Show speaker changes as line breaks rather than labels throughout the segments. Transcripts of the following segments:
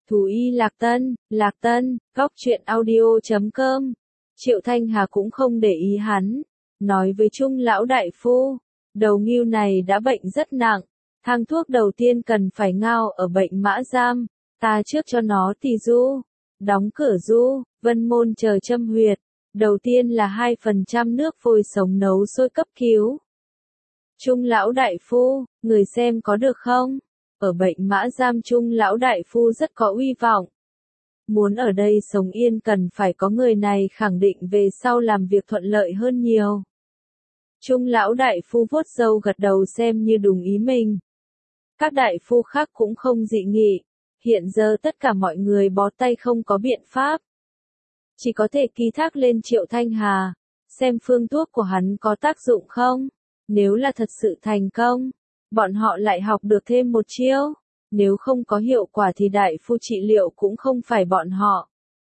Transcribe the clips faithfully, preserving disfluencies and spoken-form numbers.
Thú y Lạc Tân, Lạc Tân, góc truyện audio chấm com. Triệu Thanh Hà cũng không để ý hắn, nói với Trung lão đại phu, đầu ngưu này đã bệnh rất nặng, thang thuốc đầu tiên cần phải ngao ở bệnh mã giam, ta trước cho nó tỳ du, đóng cửa du, vân môn chờ châm huyệt, đầu tiên là hai phần trăm nước vôi sống nấu sôi cấp cứu. Trung lão đại phu, người xem có được không? Ở bệnh mã giam Trung lão đại phu rất có uy vọng. Muốn ở đây sống yên cần phải có người này khẳng định về sau làm việc thuận lợi hơn nhiều. Trung lão đại phu vuốt râu gật đầu xem như đúng ý mình. Các đại phu khác cũng không dị nghị. Hiện giờ tất cả mọi người bó tay không có biện pháp. Chỉ có thể ký thác lên Triệu Thanh Hà, xem phương thuốc của hắn có tác dụng không. Nếu là thật sự thành công, bọn họ lại học được thêm một chiêu. Nếu không có hiệu quả thì đại phu trị liệu cũng không phải bọn họ.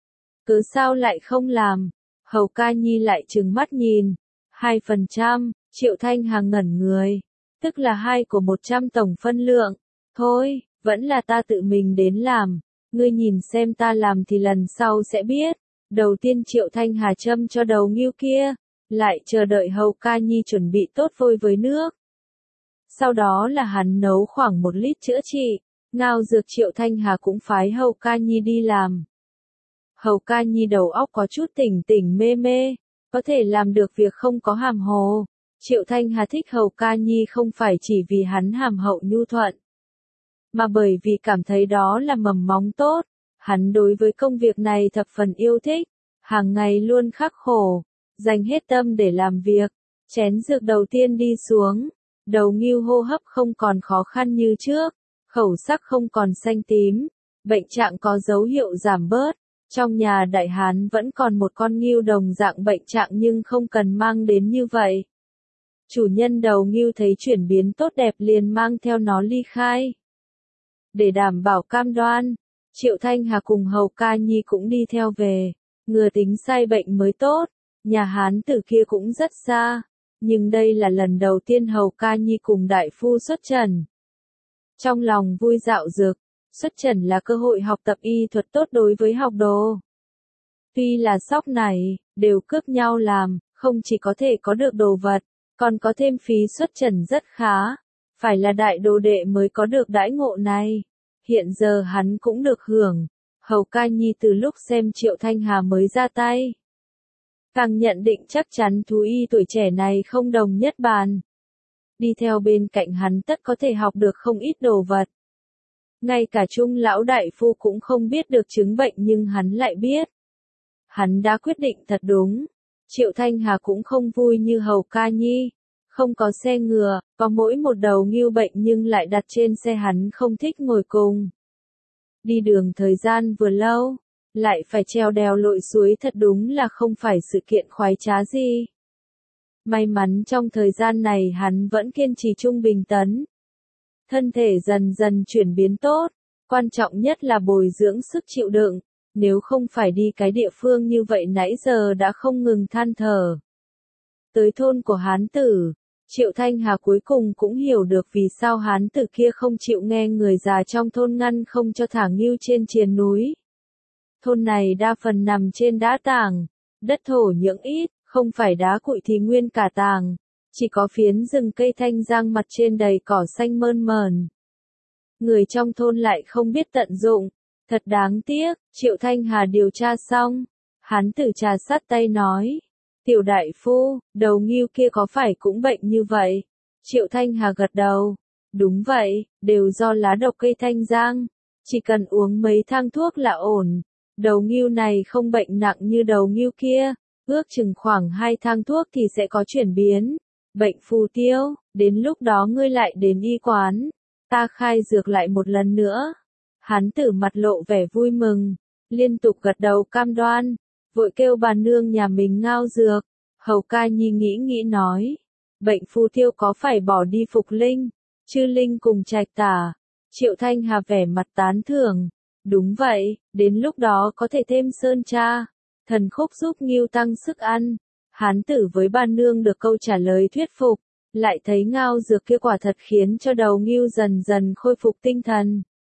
Cứ sao lại không làm? Hầu Ca Nhi lại trừng mắt nhìn. Hai phần trăm, Triệu Thanh Hà ngẩn người. Tức là hai của một trăm tổng phân lượng. Thôi, vẫn là ta tự mình đến làm. Ngươi nhìn xem ta làm thì lần sau sẽ biết. Đầu tiên Triệu Thanh Hà châm cho đầu ngưu kia. Lại chờ đợi Hầu Ca Nhi chuẩn bị tốt vôi với nước. Sau đó là hắn nấu khoảng một lít chữa trị, ngao dược Triệu Thanh Hà cũng phái Hầu Ca Nhi đi làm. Hầu Ca Nhi đầu óc có chút tỉnh tỉnh mê mê, có thể làm được việc không có hàm hồ. Triệu Thanh Hà thích Hầu Ca Nhi không phải chỉ vì hắn hàm hậu nhu thuận, mà bởi vì cảm thấy đó là mầm móng tốt. Hắn đối với công việc này thập phần yêu thích, hàng ngày luôn khắc khổ, dành hết tâm để làm việc. Chén dược đầu tiên đi xuống. Đầu ngưu hô hấp không còn khó khăn như trước, khẩu sắc không còn xanh tím, bệnh trạng có dấu hiệu giảm bớt. Trong nhà đại hán vẫn còn một con ngưu đồng dạng bệnh trạng nhưng không cần mang đến như vậy. Chủ nhân đầu ngưu thấy chuyển biến tốt đẹp liền mang theo nó ly khai. Để đảm bảo cam đoan, Triệu Thanh Hà cùng Hầu Ca Nhi cũng đi theo về, ngừa tính sai bệnh mới tốt. Nhà hán tử kia cũng rất xa. Nhưng đây là lần đầu tiên Hầu Ca Nhi cùng đại phu xuất trần. Trong lòng vui dạo dực, xuất trần là cơ hội học tập y thuật tốt đối với học đồ. Tuy là sóc này, đều cướp nhau làm, không chỉ có thể có được đồ vật, còn có thêm phí xuất trần rất khá. Phải là đại đồ đệ mới có được đãi ngộ này. Hiện giờ hắn cũng được hưởng. Hầu Ca Nhi từ lúc xem Triệu Thanh Hà mới ra tay, càng nhận định chắc chắn thú y tuổi trẻ này không đồng nhất bàn. Đi theo bên cạnh hắn tất có thể học được không ít đồ vật. Ngay cả Trung lão đại phu cũng không biết được chứng bệnh nhưng hắn lại biết. Hắn đã quyết định thật đúng. Triệu Thanh Hà cũng không vui như Hầu Ca Nhi. Không có xe ngựa, có mỗi một đầu ngưu bệnh nhưng lại đặt trên xe hắn không thích ngồi cùng. Đi đường thời gian vừa lâu, lại phải trèo đèo lội suối thật đúng là không phải sự kiện khoái trá gì. May mắn trong thời gian này hắn vẫn kiên trì trung bình tấn. Thân thể dần dần chuyển biến tốt, quan trọng nhất là bồi dưỡng sức chịu đựng, nếu không phải đi cái địa phương như vậy nãy giờ đã không ngừng than thở. Tới thôn của hán tử, Triệu Thanh Hà cuối cùng cũng hiểu được vì sao hán tử kia không chịu nghe người già trong thôn ngăn không cho thả ngưu trên triền núi. Thôn này đa phần nằm trên đá tảng, đất thổ nhưỡng ít, không phải đá cuội thì nguyên cả tảng, chỉ có phiến rừng cây thanh giang mặt trên đầy cỏ xanh mơn mởn. Người trong thôn lại không biết tận dụng, thật đáng tiếc. Triệu Thanh Hà điều tra xong, hắn tử trà sát tay nói, tiểu đại phu, đầu ngưu kia có phải cũng bệnh như vậy? Triệu Thanh Hà gật đầu, đúng vậy, đều do lá độc cây thanh giang, chỉ cần uống mấy thang thuốc là ổn. Đầu ngưu này không bệnh nặng như đầu ngưu kia, ước chừng khoảng hai thang thuốc thì sẽ có chuyển biến. Bệnh phù tiêu, đến lúc đó ngươi lại đến y quán, ta khai dược lại một lần nữa. Hắn tử mặt lộ vẻ vui mừng, liên tục gật đầu cam đoan, vội kêu bà nương nhà mình ngao dược. Hầu Ca Nhi nghĩ nghĩ nói, bệnh phù tiêu có phải bỏ đi Phục Linh, Chư Linh cùng Trạch Tả? Triệu Thanh Hà vẻ mặt tán thưởng. Đúng vậy, đến lúc đó có thể thêm sơn tra, thần khúc giúp ngưu tăng sức ăn. Hán tử với bà nương được câu trả lời thuyết phục, lại thấy ngao dược kia quả thật khiến cho đầu ngưu dần dần khôi phục tinh thần.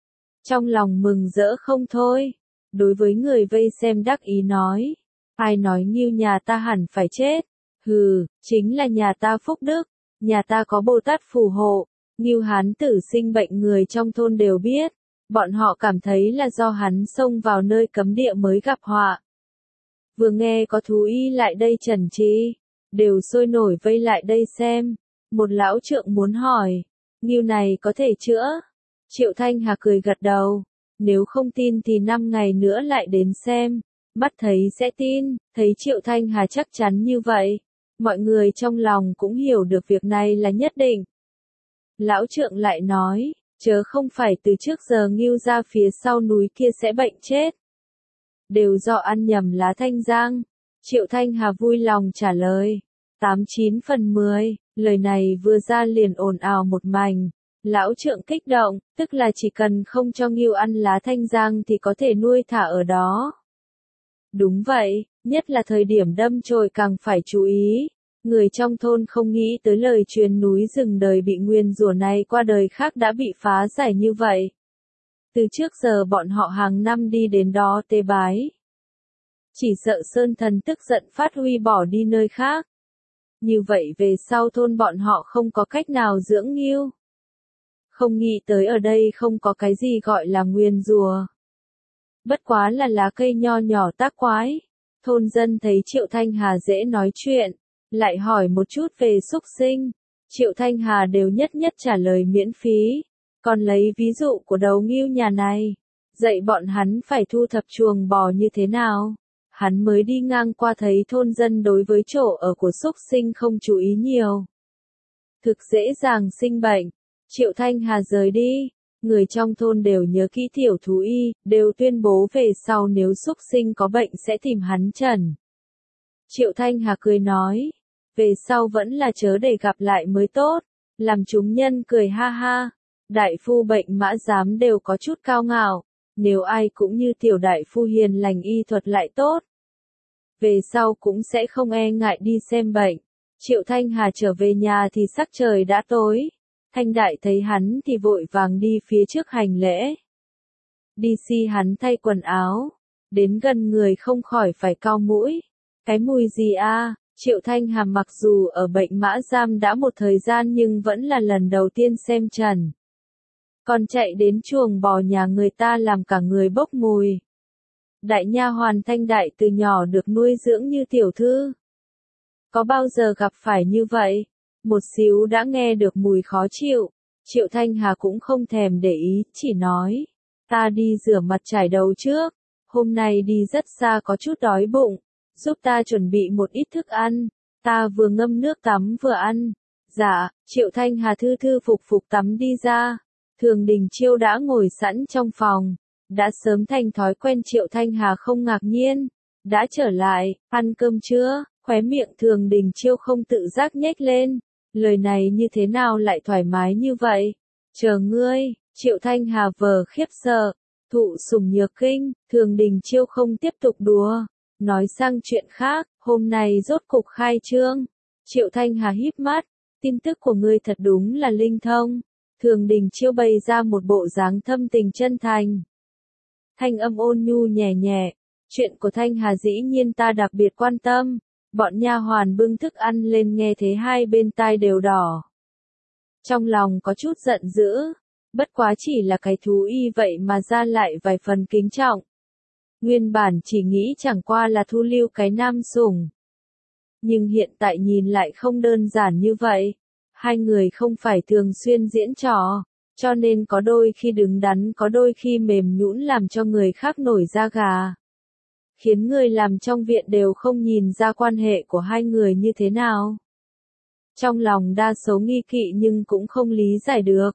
Trong lòng mừng rỡ không thôi, đối với người vây xem đắc ý nói, ai nói Ngưu nhà ta hẳn phải chết, hừ, chính là nhà ta phúc đức, nhà ta có Bồ Tát phù hộ, Ngưu hán tử sinh bệnh người trong thôn đều biết, bọn họ cảm thấy là do hắn xông vào nơi cấm địa mới gặp họa. Vừa nghe có thú y lại đây trần trị, đều sôi nổi vây lại đây xem, một lão trượng muốn hỏi, Ngưu này có thể chữa? Triệu Thanh Hà cười gật đầu, nếu không tin thì năm ngày nữa lại đến xem, mắt thấy sẽ tin, thấy Triệu Thanh Hà chắc chắn như vậy, mọi người trong lòng cũng hiểu được việc này là nhất định. Lão trượng lại nói, chớ không phải từ trước giờ Ngưu ra phía sau núi kia sẽ bệnh chết. Đều do ăn nhầm lá thanh giang. Triệu Thanh Hà vui lòng trả lời. Tám chín phần mười, lời này vừa ra liền ồn ào một mảnh. Lão trượng kích động, tức là chỉ cần không cho Ngưu ăn lá thanh giang thì có thể nuôi thả ở đó. Đúng vậy, nhất là thời điểm đâm chồi càng phải chú ý. Người trong thôn không nghĩ tới lời truyền núi rừng đời bị nguyền rủa này qua đời khác đã bị phá giải như vậy. Từ trước giờ bọn họ hàng năm đi đến đó tế bái. Chỉ sợ sơn thần tức giận phát huy bỏ đi nơi khác. Như vậy về sau thôn bọn họ không có cách nào dưỡng Ngưu. Không nghĩ tới ở đây không có cái gì gọi là nguyền rủa. Bất quá là lá cây nho nhỏ tác quái. Thôn dân thấy Triệu Thanh Hà dễ nói chuyện, lại hỏi một chút về súc sinh. Triệu Thanh Hà đều nhất nhất trả lời miễn phí. Còn lấy ví dụ của đầu Ngưu nhà này, dạy bọn hắn phải thu thập chuồng bò như thế nào. Hắn mới đi ngang qua thấy thôn dân đối với chỗ ở của súc sinh không chú ý nhiều. Thực dễ dàng sinh bệnh. Triệu Thanh Hà rời đi, người trong thôn đều nhớ kỹ tiểu thú y, đều tuyên bố về sau nếu súc sinh có bệnh sẽ tìm hắn trần. Triệu Thanh Hà cười nói, về sau vẫn là chớ để gặp lại mới tốt, làm chúng nhân cười ha ha. Đại phu bệnh mã giám đều có chút cao ngạo, nếu ai cũng như tiểu đại phu hiền lành y thuật lại tốt. Về sau cũng sẽ không e ngại đi xem bệnh. Triệu Thanh Hà trở về nhà thì sắc trời đã tối. Thanh đại thấy hắn thì vội vàng đi phía trước hành lễ. Đi si hắn thay quần áo. Đến gần người không khỏi phải cau mũi. Cái mùi gì a? Triệu Thanh Hà mặc dù ở bệnh mã giam đã một thời gian nhưng vẫn là lần đầu tiên xem trần. Còn chạy đến chuồng bò nhà người ta làm cả người bốc mùi. Đại nha hoàn Thanh đại từ nhỏ được nuôi dưỡng như tiểu thư. Có bao giờ gặp phải như vậy? Một xíu đã nghe được mùi khó chịu. Triệu Thanh Hà cũng không thèm để ý, chỉ nói. Ta đi rửa mặt trải đầu trước. Hôm nay đi rất xa có chút đói bụng. Giúp ta chuẩn bị một ít thức ăn. Ta vừa ngâm nước tắm vừa ăn. Dạ, Triệu Thanh Hà thư thư phục phục tắm đi ra. Thường Đình Chiêu đã ngồi sẵn trong phòng. Đã sớm thành thói quen Triệu Thanh Hà không ngạc nhiên. Đã trở lại, ăn cơm chưa? Khóe miệng Thường Đình Chiêu không tự giác nhếch lên. Lời này như thế nào lại thoải mái như vậy? Chờ ngươi, Triệu Thanh Hà vờ khiếp sợ. Thụ sủng nhược kinh, Thường Đình Chiêu không tiếp tục đùa. Nói sang chuyện khác, hôm nay rốt cục khai trương. Triệu Thanh Hà híp mắt. Tin tức của ngươi thật đúng là linh thông. Thường Đình Chiêu bày ra một bộ dáng thâm tình chân thành. Thanh âm ôn nhu nhẹ nhẹ. Chuyện của Thanh Hà dĩ nhiên ta đặc biệt quan tâm. Bọn nha hoàn bưng thức ăn lên nghe thế hai bên tai đều đỏ. Trong lòng có chút giận dữ. Bất quá chỉ là cái thú y vậy mà ra lại vài phần kính trọng. Nguyên bản chỉ nghĩ chẳng qua là thu lưu cái nam sủng. Nhưng hiện tại nhìn lại không đơn giản như vậy. Hai người không phải thường xuyên diễn trò, cho nên có đôi khi đứng đắn có đôi khi mềm nhũn làm cho người khác nổi da gà. Khiến người làm trong viện đều không nhìn ra quan hệ của hai người như thế nào. Trong lòng đa số nghi kỵ nhưng cũng không lý giải được.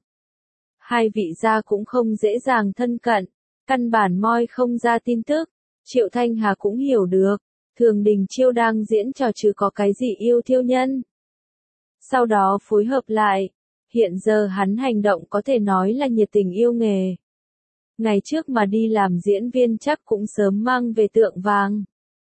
Hai vị gia cũng không dễ dàng thân cận, căn bản moi không ra tin tức. Triệu Thanh Hà cũng hiểu được, Thường Đình Chiêu đang diễn trò chứ có cái gì yêu thiêu nhân. Sau đó phối hợp lại, hiện giờ hắn hành động có thể nói là nhiệt tình yêu nghề. Ngày trước mà đi làm diễn viên chắc cũng sớm mang về tượng vàng.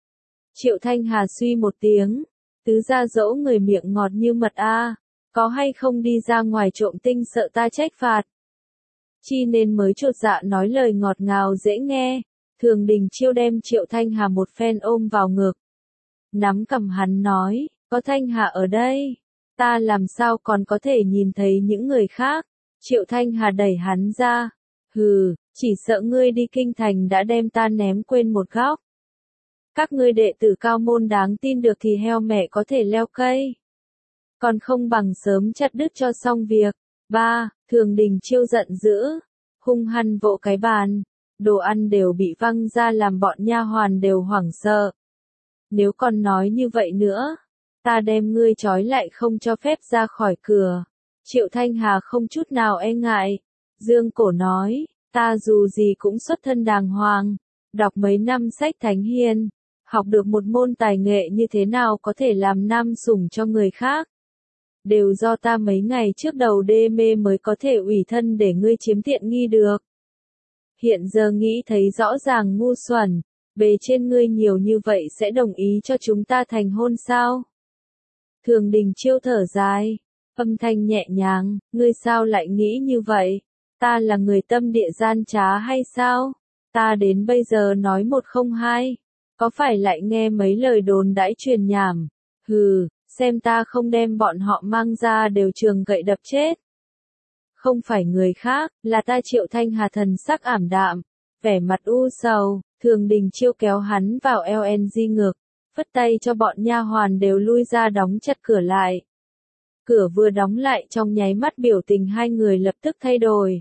Triệu Thanh Hà suy một tiếng, tứ gia dỗ người miệng ngọt như mật a, có hay không đi ra ngoài trộm tinh sợ ta trách phạt. chi nên mới chột dạ nói lời ngọt ngào dễ nghe. Thường Đình Chiêu đem Triệu Thanh Hà một phen ôm vào ngực. Nắm cầm hắn nói, có Thanh Hà ở đây, ta làm sao còn có thể nhìn thấy những người khác. Triệu Thanh Hà đẩy hắn ra, hừ, chỉ sợ ngươi đi kinh thành đã đem ta ném quên một góc. Các ngươi đệ tử cao môn đáng tin được thì heo mẹ có thể leo cây. Còn không bằng sớm chặt đứt cho xong việc. Ba, Thường Đình Chiêu giận dữ, hung hăng vỗ cái bàn, đồ ăn đều bị văng ra làm bọn nha hoàn đều hoảng sợ. Nếu còn nói như vậy nữa, ta đem ngươi trói lại không cho phép ra khỏi cửa. Triệu Thanh Hà không chút nào e ngại, dương cổ nói, ta dù gì cũng xuất thân đàng hoàng, đọc mấy năm sách thánh hiền, học được một môn tài nghệ như thế nào có thể làm nam sủng cho người khác. Đều do ta mấy ngày trước đầu đê mê mới có thể ủy thân để ngươi chiếm tiện nghi được. Hiện giờ nghĩ thấy rõ ràng ngu xuẩn, bề trên ngươi nhiều như vậy sẽ đồng ý cho chúng ta thành hôn sao? Thường Đình Chiêu thở dài, âm thanh nhẹ nhàng, ngươi sao lại nghĩ như vậy? Ta là người tâm địa gian trá hay sao? Ta đến bây giờ nói một không hai, có phải lại nghe mấy lời đồn đãi truyền nhảm? Hừ, xem ta không đem bọn họ mang ra đều trường gậy đập chết. Không phải người khác, là ta. Triệu Thanh Hà thần sắc ảm đạm, vẻ mặt u sầu. Thường Đình Chiêu kéo hắn vào eo en giê ngực, phất tay cho bọn nha hoàn đều lui ra đóng chặt cửa lại. Cửa vừa đóng lại trong nháy mắt biểu tình hai người lập tức thay đổi.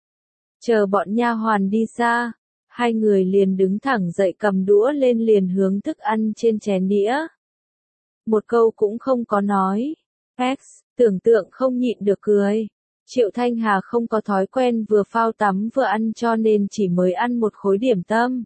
Chờ bọn nha hoàn đi xa, hai người liền đứng thẳng dậy cầm đũa lên liền hướng thức ăn trên chén đĩa. Một câu cũng không có nói. X, tưởng tượng không nhịn được cười. Triệu Thanh Hà không có thói quen vừa phao tắm vừa ăn cho nên chỉ mới ăn một khối điểm tâm.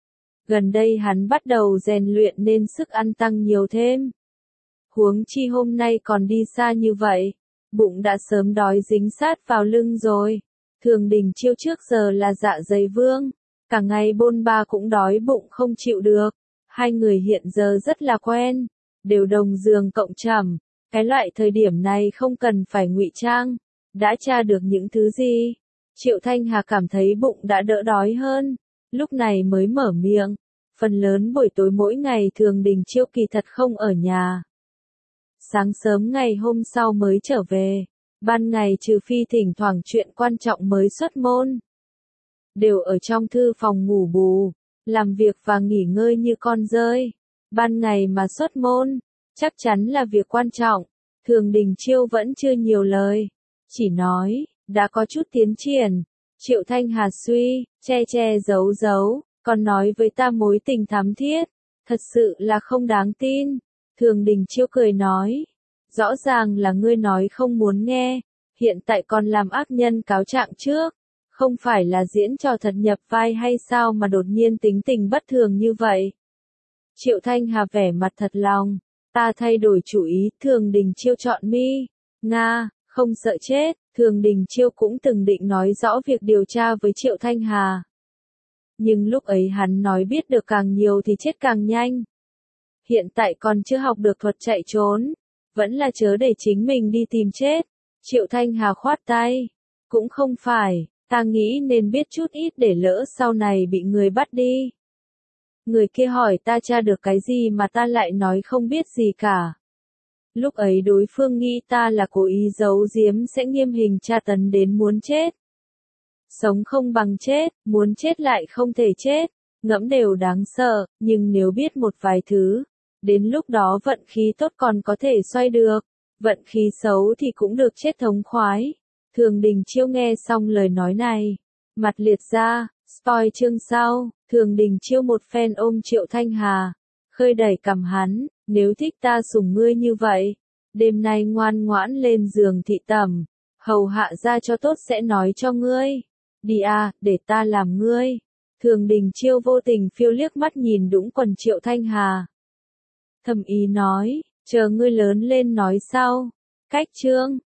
Gần đây hắn bắt đầu rèn luyện nên sức ăn tăng nhiều thêm. Huống chi hôm nay còn đi xa như vậy, bụng đã sớm đói dính sát vào lưng rồi. Thường Đình Chiêu trước giờ là dạ dày vương, cả ngày bôn ba cũng đói bụng không chịu được. Hai người hiện giờ rất là quen, đều đồng giường cộng trầm, cái loại thời điểm này không cần phải ngụy trang, đã tra được những thứ gì. Triệu Thanh Hà cảm thấy bụng đã đỡ đói hơn, lúc này mới mở miệng. Phần lớn buổi tối mỗi ngày Thường Đình Chiêu kỳ thật không ở nhà. Sáng sớm ngày hôm sau mới trở về, ban ngày trừ phi thỉnh thoảng chuyện quan trọng mới xuất môn. Đều ở trong thư phòng ngủ bù, làm việc và nghỉ ngơi như con dơi. Ban ngày mà xuất môn, chắc chắn là việc quan trọng. Thường Đình Chiêu vẫn chưa nhiều lời, chỉ nói, đã có chút tiến triển. Triệu Thanh Hà suy, che che giấu giấu, còn nói với ta mối tình thắm thiết, thật sự là không đáng tin. Thường Đình Chiêu cười nói, rõ ràng là ngươi nói không muốn nghe, hiện tại còn làm ác nhân cáo trạng trước, không phải là diễn trò thật nhập vai hay sao mà đột nhiên tính tình bất thường như vậy. Triệu Thanh Hà vẻ mặt thật lòng, ta thay đổi chủ ý. Thường Đình Chiêu chọn mi, Nga, không sợ chết. Thường Đình Chiêu cũng từng định nói rõ việc điều tra với Triệu Thanh Hà. Nhưng lúc ấy hắn nói biết được càng nhiều thì chết càng nhanh. Hiện tại còn chưa học được thuật chạy trốn, vẫn là chớ để chính mình đi tìm chết. Triệu Thanh Hà khoát tay, cũng không phải, ta nghĩ nên biết chút ít để lỡ sau này bị người bắt đi. Người kia hỏi ta tra được cái gì mà ta lại nói không biết gì cả. Lúc ấy đối phương nghĩ ta là cố ý giấu giếm sẽ nghiêm hình tra tấn đến muốn chết. Sống không bằng chết, muốn chết lại không thể chết, ngẫm đều đáng sợ, nhưng nếu biết một vài thứ, đến lúc đó vận khí tốt còn có thể xoay được, vận khí xấu thì cũng được chết thống khoái. Thường Đình Chiêu nghe xong lời nói này, mặt liệt ra, spoil chương sau. Thường Đình Chiêu một phen ôm Triệu Thanh Hà, khơi đẩy cằm hắn, nếu thích ta sủng ngươi như vậy, đêm nay ngoan ngoãn lên giường thị tẩm, hầu hạ ra cho tốt sẽ nói cho ngươi. Đi à, để ta làm ngươi. Thường Đình Chiêu vô tình phiêu liếc mắt nhìn đũng quần Triệu Thanh Hà. Thầm ý nói, chờ ngươi lớn lên nói sau. Cách chương